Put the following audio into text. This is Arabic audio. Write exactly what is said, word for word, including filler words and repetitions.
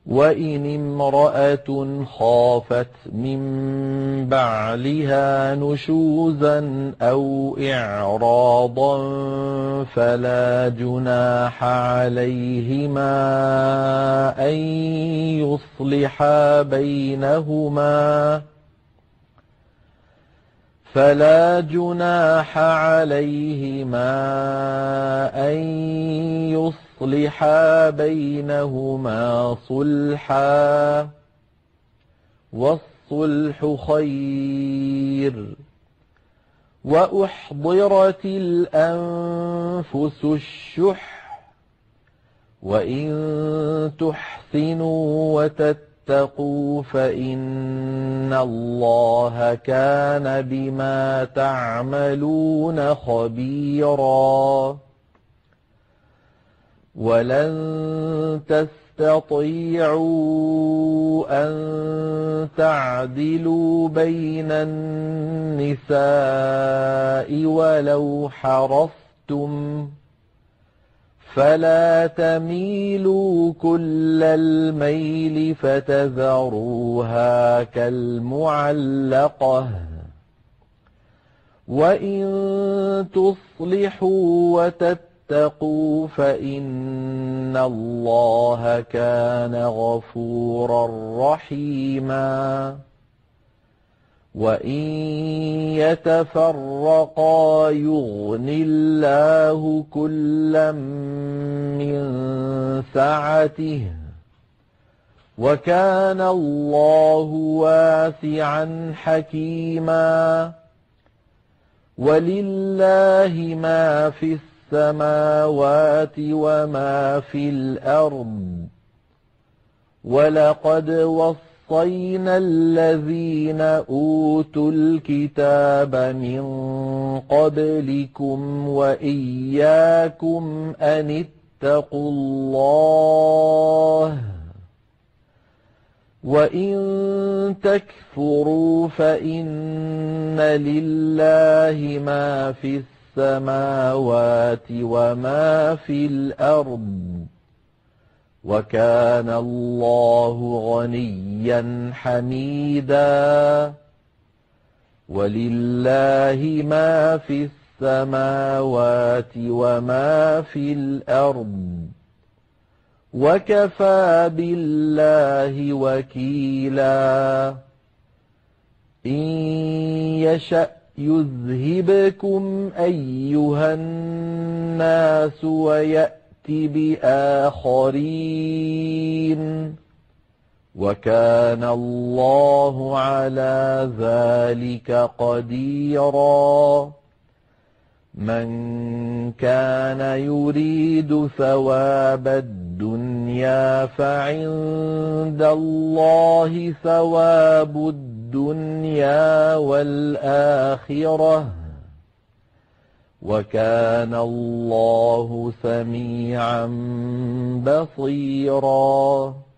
وإن امرأة خافت من بعلها نشوزا أو إعراضا فلا جناح عليهما أن يصلحا بينهما فلا جناح عليهما أن يصلحا بينهما صلحا والصلح خير وأحضرت الأنفس الشح وإن تحسنوا وتتقوا فإن الله كان بما تعملون خبيرا ولن تستطيعوا أن تعدلوا بين النساء ولو حرصتم فلا تميلوا كل الميل فتذروها كالمعلقة وإن تصلحوا وتتقوا فإن الله كان غفورا رحيما وإن يتفرقا يغن الله كلا من سعته وكان الله واسعا حكيما ولله ما في السماوات وما في الأرض ولقد وصينا وصينا الذين أوتوا الكتاب من قبلكم وإياكم أن اتقوا الله وإن تكفروا فإن لله ما في السماوات وما في الأرض وكان الله غنيا حميدا ولله ما في السماوات وما في الأرض وكفى بالله وكيلا إن يشأ يذهبكم أيها الناس ويأتي بآخرين وكان الله على ذلك قديرا من كان يريد ثواب الدنيا فعند الله ثواب الدنيا والآخرة وكان الله سميعا بصيرا